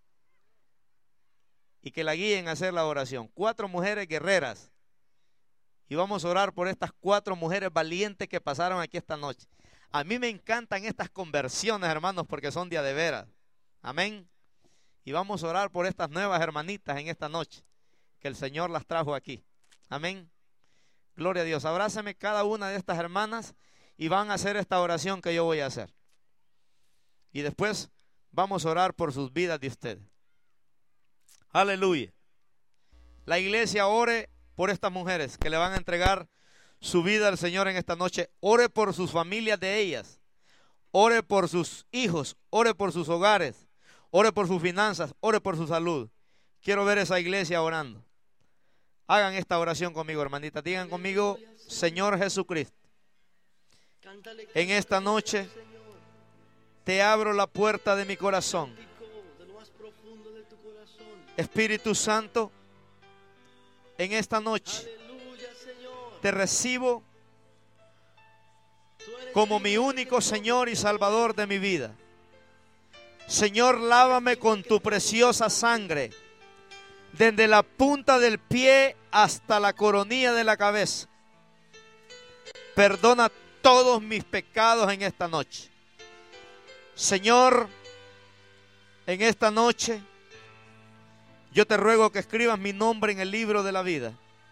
y que la guíen a hacer la oración. Cuatro mujeres guerreras. Y vamos a orar por estas cuatro mujeres valientes que pasaron aquí esta noche. A mí me encantan estas conversiones, hermanos, porque son de a de veras. Amén. Y vamos a orar por estas nuevas hermanitas en esta noche, que el Señor las trajo aquí. Amén. Gloria a Dios. Abrázame cada una de estas hermanas y van a hacer esta oración que yo voy a hacer. Y después vamos a orar por sus vidas de ustedes. Aleluya. La iglesia ore por estas mujeres que le van a entregar su vida al Señor en esta noche. Ore por sus familias de ellas. Ore por sus hijos. Ore por sus hogares. Ore por sus finanzas. Ore por su salud. Quiero ver esa iglesia orando. Hagan esta oración conmigo, hermanita. Digan conmigo: Señor Jesucristo, en esta noche te abro la puerta de mi corazón. Espíritu Santo, en esta noche te recibo como mi único Señor y Salvador de mi vida. Señor, lávame con tu preciosa sangre, desde la punta del pie hasta la coronilla de la cabeza. Perdona todos mis pecados en esta noche. Señor, en esta noche yo te ruego que escribas mi nombre en el libro de la vida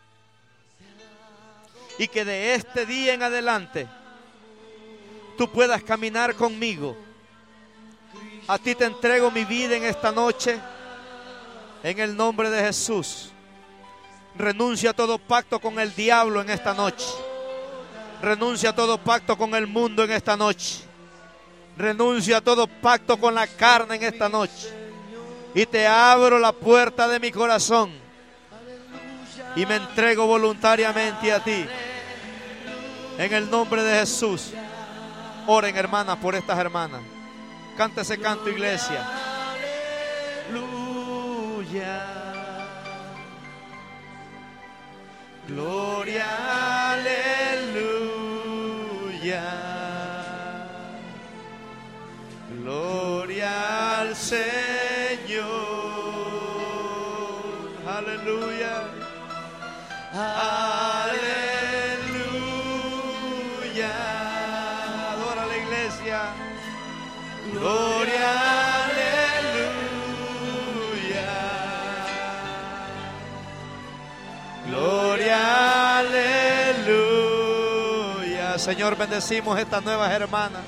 y que de este día en adelante tú puedas caminar conmigo. A ti te entrego mi vida en esta noche, en el nombre de Jesús. Renuncio a todo pacto con el diablo en esta noche. Renuncia a todo pacto con el mundo en esta noche. Renuncia a todo pacto con la carne en esta noche. Y te abro la puerta de mi corazón. Y me entrego voluntariamente a ti. En el nombre de Jesús. Oren, hermanas, por estas hermanas. Canta ese canto, iglesia. Aleluya. Gloria, aleluya. Gloria al Señor. Aleluya. Aleluya. Adora a la iglesia. Gloria, aleluya. Gloria, aleluya. Señor, bendecimos estas nuevas hermanas.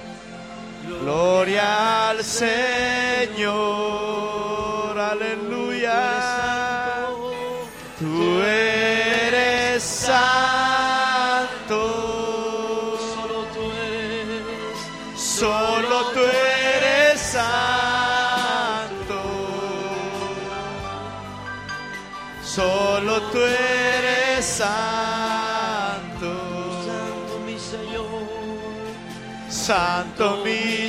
Gloria al Señor. Aleluya. Tú eres santo. Solo tú eres. Solo tú eres santo. Solo tú eres santo. Santo mi Señor. Santo mi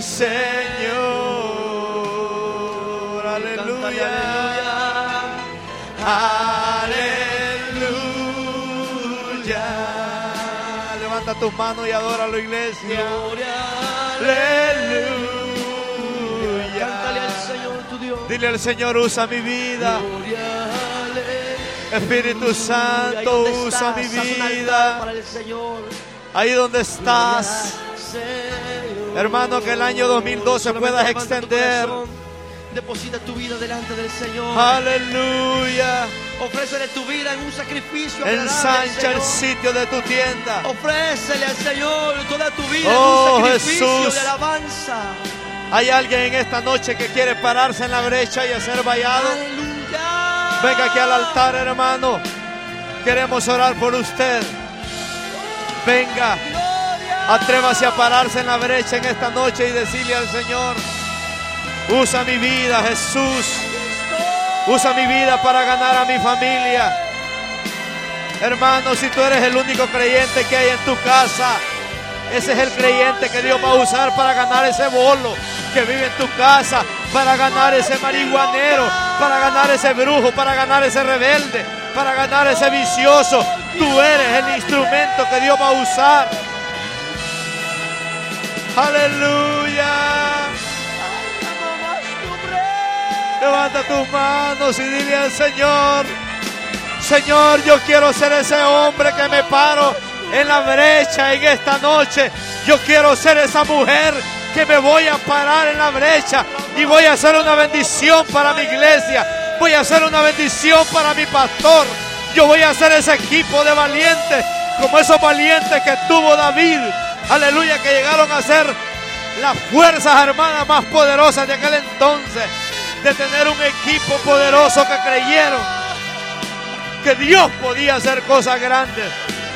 Señor. Aleluya. Aleluya. Levanta tus manos y adóralo, iglesia. Aleluya. Cántale al Señor tu Dios. Dile al Señor, usa mi vida. Gloria, Espíritu Santo, ahí donde usa estás, mi haz un altar vida. para el Señor. Ahí donde estás. Señor. Hermano, que el año dos mil doce Solamente puedas levanta tu extender. corazón. Deposita tu vida delante del Señor. Aleluya. Ofrécele tu vida en un sacrificio agradable al Ensancha el Señor. sitio de tu tienda. Ofrécele al Señor toda tu vida Oh, en un sacrificio Jesús. de alabanza. Hay alguien en esta noche que quiere pararse en la brecha y hacer vallado. Aleluya. Venga aquí al altar, hermano. Queremos orar por usted. Venga, Gloria. atrévase a pararse en la brecha en esta noche y decirle al Señor: usa mi vida, Jesús. Usa mi vida para ganar a mi familia. Hermano, si tú eres el único creyente que hay en tu casa, ese es el creyente que Dios va a usar para ganar ese bolo que vive en tu casa, para ganar ese marihuanero, para ganar ese brujo, para ganar ese rebelde, para ganar ese vicioso. Tú eres el instrumento que Dios va a usar. Aleluya. Levanta tus manos y dile al Señor: Señor, yo quiero ser ese hombre que me paro en la brecha en esta noche. Yo quiero ser esa mujer que me voy a parar en la brecha y voy a hacer una bendición para mi iglesia. Voy a hacer una bendición para mi pastor. Yo voy a hacer ese equipo de valientes, como esos valientes que tuvo David. Aleluya, que llegaron a ser las fuerzas armadas más poderosas de aquel entonces. De tener un equipo poderoso que creyeron que Dios podía hacer cosas grandes.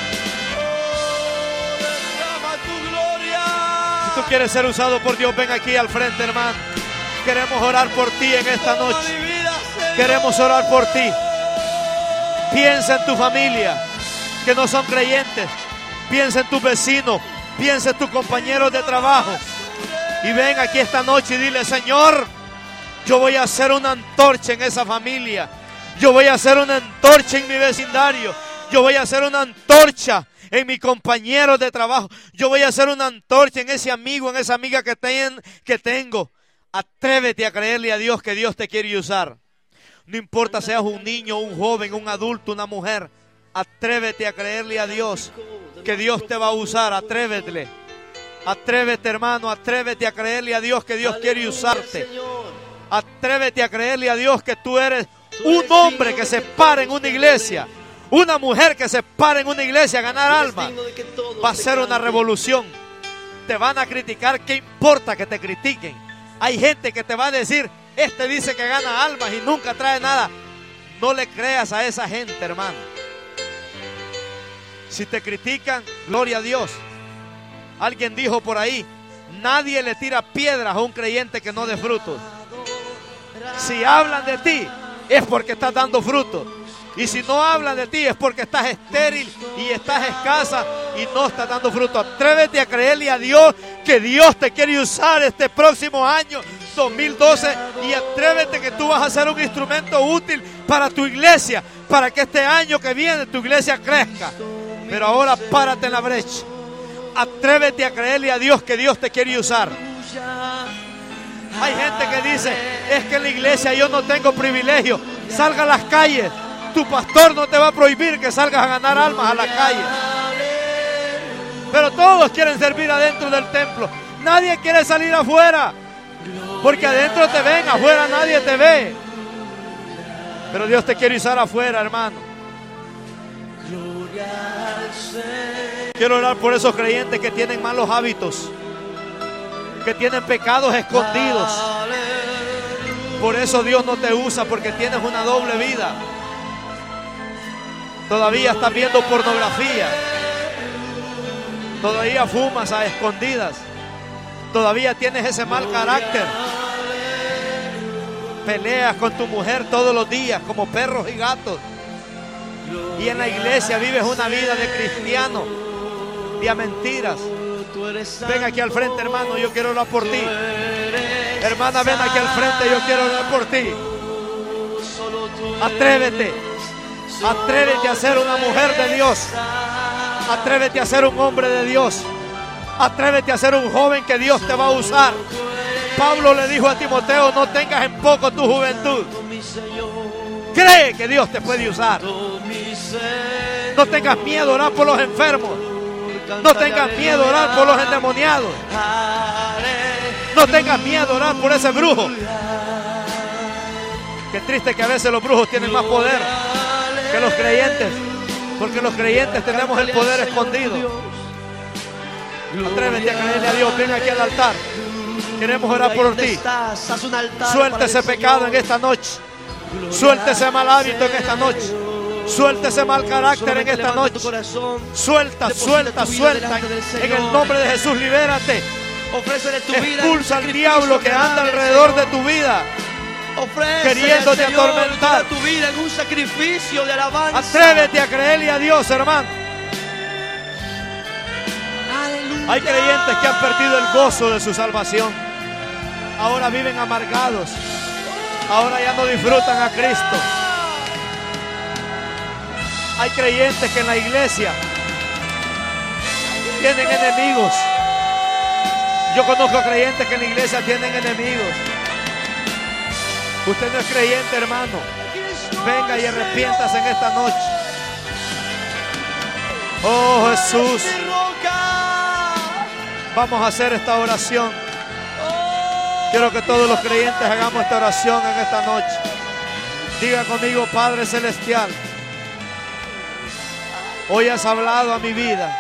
Si tú quieres ser usado por Dios, ven aquí al frente, hermano. Queremos orar por ti en esta noche. Queremos orar por ti. Piensa en tu familia que no son creyentes. Piensa en tus vecinos. Piensa en tus compañeros de trabajo. Y ven aquí esta noche y dile: Señor, yo voy a hacer una antorcha en esa familia. Yo voy a hacer una antorcha en mi vecindario. Yo voy a hacer una antorcha en mi compañero de trabajo. Yo voy a hacer una antorcha en ese amigo, en esa amiga que, ten, que tengo. Atrévete a creerle a Dios que Dios te quiere usar. No importa seas un niño, un joven, un adulto, una mujer. Atrévete a creerle a Dios que Dios te va a usar. Atrévete. Atrévete, hermano. Atrévete a creerle a Dios que Dios quiere usarte. Atrévete a creerle a Dios que tú eres un hombre que se para en una iglesia, una mujer que se para en una iglesia a ganar almas. Va a ser una revolución. Te van a criticar, ¿qué importa que te critiquen? Hay gente que te va a decir: este dice que gana almas y nunca trae nada. No le creas a esa gente, hermano. Si te critican, gloria a Dios. Alguien dijo por ahí, nadie le tira piedras a un creyente que no dé frutos. Si hablan de ti, es porque estás dando frutos. Y si no hablan de ti, es porque estás estéril y estás escasa y no estás dando fruto. Atrévete a creerle a Dios que Dios te quiere usar este próximo año, dos mil doce. Y atrévete que tú vas a ser un instrumento útil para tu iglesia, para que este año que viene tu iglesia crezca. Pero ahora párate en la brecha. Atrévete a creerle a Dios que Dios te quiere usar. Hay gente que dice, es que en la iglesia yo no tengo privilegio. Salga a las calles. Tu pastor no te va a prohibir que salgas a ganar almas a la calle. Pero todos quieren servir adentro del templo. Nadie quiere salir afuera. Porque adentro te ven, afuera nadie te ve. Pero Dios te quiere usar afuera, hermano. Quiero orar por esos creyentes que tienen malos hábitos, que tienen pecados escondidos. Por eso Dios no te usa, porque tienes una doble vida. Todavía estás viendo pornografía. Todavía fumas a escondidas. Todavía tienes ese mal carácter. Peleas con tu mujer todos los días como perros y gatos. Y en la iglesia vives una vida de cristiano, de mentiras. Ven aquí al frente, hermano, yo quiero orar por ti. Hermana, ven aquí al frente, yo quiero orar por ti. Atrévete. Atrévete a ser una mujer de Dios. Atrévete a ser un hombre de Dios. Atrévete a ser un joven que Dios te va a usar. Pablo le dijo a Timoteo, no tengas en poco tu juventud. Cree que Dios te puede usar. No tengas miedo a orar por los enfermos. No tengas miedo a orar por los endemoniados. No tengas miedo a orar por ese brujo. Qué triste que a veces los brujos tienen más poder que los creyentes, porque los creyentes tenemos el poder escondido. Atrévete a creerle a Dios. Ven aquí al altar. Queremos orar por ti. Suelta ese pecado en esta noche. Suelta ese mal hábito en esta noche. Suelta ese mal carácter en esta noche. Suelta, suelta, suelta. En el nombre de Jesús, libérate. Expulsa al diablo que anda alrededor de tu vida, queriéndote atormentar. Tu vida en un sacrificio de alabanza. Atrévete a creerle a Dios, hermano. Aleluya. Hay creyentes que han perdido el gozo de su salvación. Ahora viven amargados. Ahora ya no disfrutan a Cristo. Hay creyentes que en la iglesia tienen enemigos. Yo conozco creyentes que en la iglesia tienen enemigos. Usted no es creyente, hermano. Venga y arrepiéntase en esta noche. Oh, Jesús. Vamos a hacer esta oración. Quiero que todos los creyentes hagamos esta oración en esta noche. Diga conmigo, Padre Celestial, hoy has hablado a mi vida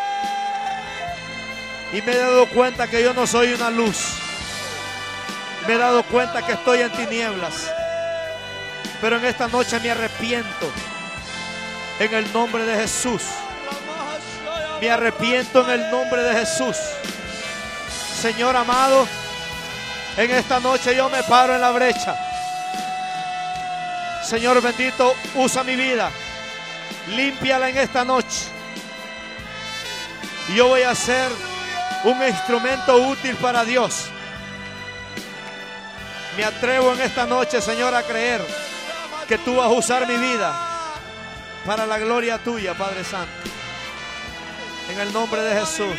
y me he dado cuenta que yo no soy una luz. Me he dado cuenta que estoy en tinieblas. Pero en esta noche me arrepiento. En el nombre de Jesús. Me arrepiento en el nombre de Jesús. Señor amado, en esta noche yo me paro en la brecha. Señor bendito, usa mi vida. Límpiala en esta noche. Y yo voy a ser un instrumento útil para Dios. Me atrevo en esta noche, Señor, a creer que tú vas a usar mi vida para la gloria tuya, Padre Santo. En el nombre de Jesús.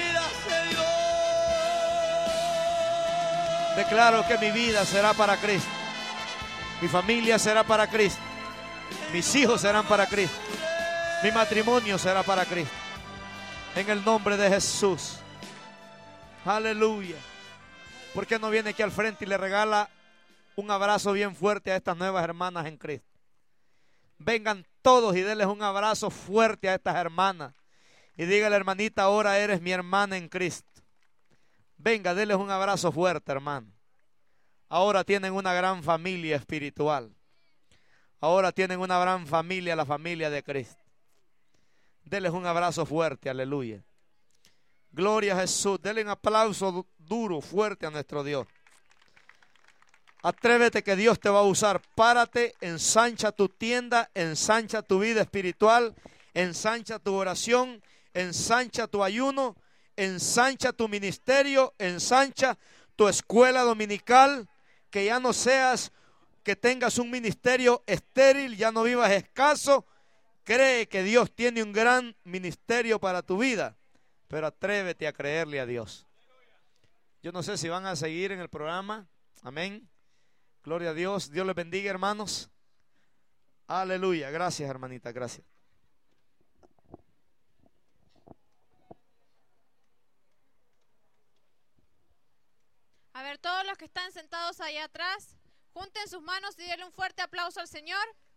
Declaro que mi vida será para Cristo. Mi familia será para Cristo. Mis hijos serán para Cristo. Mi matrimonio será para Cristo. En el nombre de Jesús. Aleluya. ¿Por qué no viene aquí al frente y le regala un abrazo bien fuerte a estas nuevas hermanas en Cristo? Vengan todos y denles un abrazo fuerte a estas hermanas. Y dígale, hermanita, ahora eres mi hermana en Cristo. Venga, denles un abrazo fuerte, hermano. Ahora tienen una gran familia espiritual. Ahora tienen una gran familia, la familia de Cristo. Denles un abrazo fuerte, aleluya. Gloria a Jesús. Denle un aplauso duro, fuerte a nuestro Dios. Atrévete que Dios te va a usar. Párate, ensancha tu tienda, ensancha tu vida espiritual, ensancha tu oración, ensancha tu ayuno, ensancha tu ministerio, ensancha tu escuela dominical, que ya no seas, que tengas un ministerio estéril, ya no vivas escaso. Cree que Dios tiene un gran ministerio para tu vida, pero atrévete a creerle a Dios. Yo no sé si van a seguir en el programa. Amén. Gloria a Dios. Dios les bendiga, hermanos. Aleluya. Gracias, hermanita. Gracias. A ver, todos los que están sentados allá atrás, junten sus manos y denle un fuerte aplauso al Señor.